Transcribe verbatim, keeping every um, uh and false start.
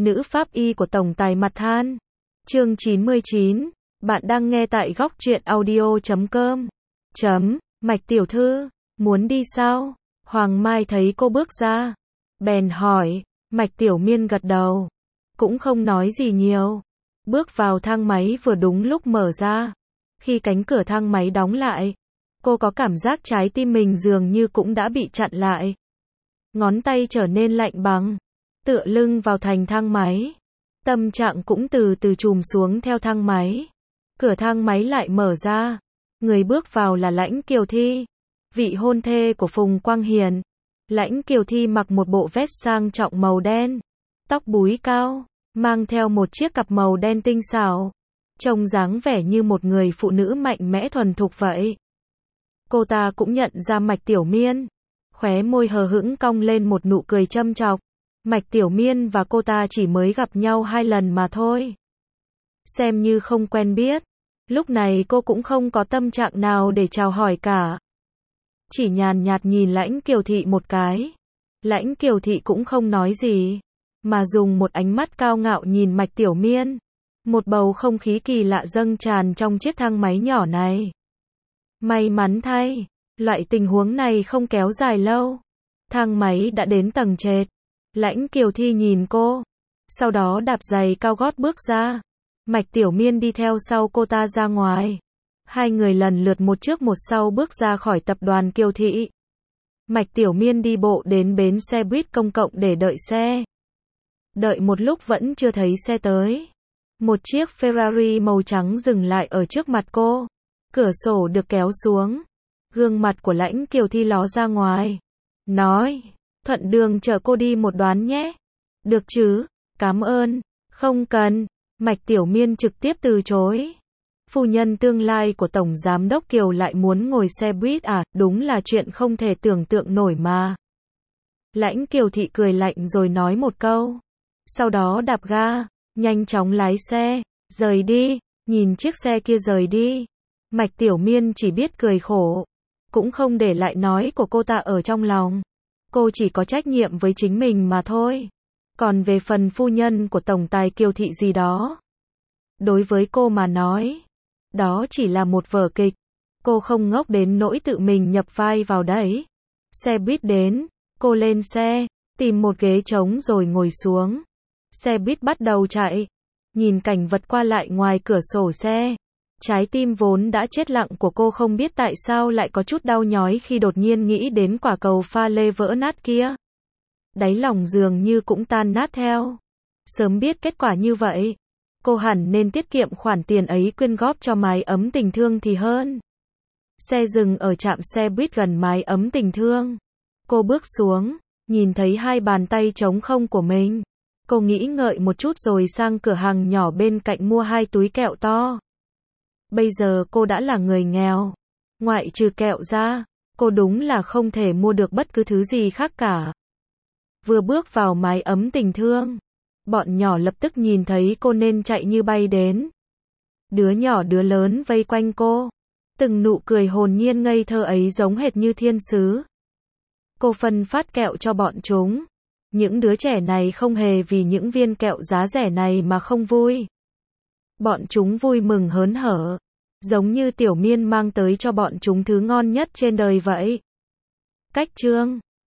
nữ pháp y của tổng tài mặt than. Chương chín mươi chín, bạn đang nghe tại góc truyện audio chấm com. Chấm, Mạch tiểu thư, muốn đi sao? Hoàng Mai thấy cô bước ra, bèn hỏi. Mạch Tiểu Miên gật đầu, cũng không nói gì nhiều. Bước vào thang máy vừa đúng lúc mở ra. Khi cánh cửa thang máy đóng lại, cô có cảm giác trái tim mình dường như cũng đã bị chặn lại. Ngón tay trở nên lạnh băng, tựa lưng vào thành thang máy. Tâm trạng cũng từ từ trùm xuống theo thang máy. Cửa thang máy lại mở ra. Người bước vào là Lãnh Kiều Thi, vị hôn thê của Phùng Quang Hiền. Lãnh Kiều Thi mặc một bộ vest sang trọng màu đen, tóc búi cao, mang theo một chiếc cặp màu đen tinh xảo, trông dáng vẻ như một người phụ nữ mạnh mẽ thuần thục vậy. Cô ta cũng nhận ra Mạch Tiểu Miên, khóe môi hờ hững cong lên một nụ cười châm chọc. Mạch Tiểu Miên và cô ta chỉ mới gặp nhau hai lần mà thôi, xem như không quen biết. Lúc này cô cũng không có tâm trạng nào để chào hỏi cả, chỉ nhàn nhạt nhìn Lãnh Kiều Thị một cái. Lãnh Kiều Thị cũng không nói gì, mà dùng một ánh mắt cao ngạo nhìn Mạch Tiểu Miên. Một bầu không khí kỳ lạ dâng tràn trong chiếc thang máy nhỏ này. May mắn thay, loại tình huống này không kéo dài lâu. Thang máy đã đến tầng trệt. Lãnh Kiều Thi nhìn cô, sau đó đạp giày cao gót bước ra. Mạch Tiểu Miên đi theo sau cô ta ra ngoài. Hai người lần lượt một trước một sau bước ra khỏi tập đoàn Kiều Thị. Mạch Tiểu Miên đi bộ đến bến xe buýt công cộng để đợi xe. Đợi một lúc vẫn chưa thấy xe tới. Một chiếc Ferrari màu trắng dừng lại ở trước mặt cô. Cửa sổ được kéo xuống. Gương mặt của Lãnh Kiều Thi ló ra ngoài. Nói, thuận đường chở cô đi một đoạn nhé. Được chứ, cảm ơn. Không cần. Mạch Tiểu Miên trực tiếp từ chối. Phu nhân tương lai của Tổng Giám đốc Kiều lại muốn ngồi xe buýt à, đúng là chuyện không thể tưởng tượng nổi mà. Lãnh Kiều Thị cười lạnh rồi nói một câu. Sau đó đạp ga, nhanh chóng lái xe, rời đi, nhìn chiếc xe kia rời đi. Mạch Tiểu Miên chỉ biết cười khổ, cũng không để lại nói của cô ta ở trong lòng. Cô chỉ có trách nhiệm với chính mình mà thôi. Còn về phần phu nhân của Tổng tài Kiều Thị gì đó, đối với cô mà nói, đó chỉ là một vở kịch. Cô không ngốc đến nỗi tự mình nhập vai vào đấy. Xe buýt đến, cô lên xe, tìm một ghế trống rồi ngồi xuống. Xe buýt bắt đầu chạy. Nhìn cảnh vật qua lại ngoài cửa sổ xe, trái tim vốn đã chết lặng của cô không biết tại sao lại có chút đau nhói khi đột nhiên nghĩ đến quả cầu pha lê vỡ nát kia. Đáy lòng dường như cũng tan nát theo. Sớm biết kết quả như vậy, cô hẳn nên tiết kiệm khoản tiền ấy quyên góp cho mái ấm tình thương thì hơn. Xe dừng ở trạm xe buýt gần mái ấm tình thương. Cô bước xuống, nhìn thấy hai bàn tay trống không của mình. Cô nghĩ ngợi một chút rồi sang cửa hàng nhỏ bên cạnh mua hai túi kẹo to. Bây giờ cô đã là người nghèo. Ngoại trừ kẹo ra, cô đúng là không thể mua được bất cứ thứ gì khác cả. Vừa bước vào mái ấm tình thương, bọn nhỏ lập tức nhìn thấy cô nên chạy như bay đến. Đứa nhỏ đứa lớn vây quanh cô. Từng nụ cười hồn nhiên ngây thơ ấy giống hệt như thiên sứ. Cô phân phát kẹo cho bọn chúng. Những đứa trẻ này không hề vì những viên kẹo giá rẻ này mà không vui. Bọn chúng vui mừng hớn hở, giống như Tiểu Miên mang tới cho bọn chúng thứ ngon nhất trên đời vậy. Cách chương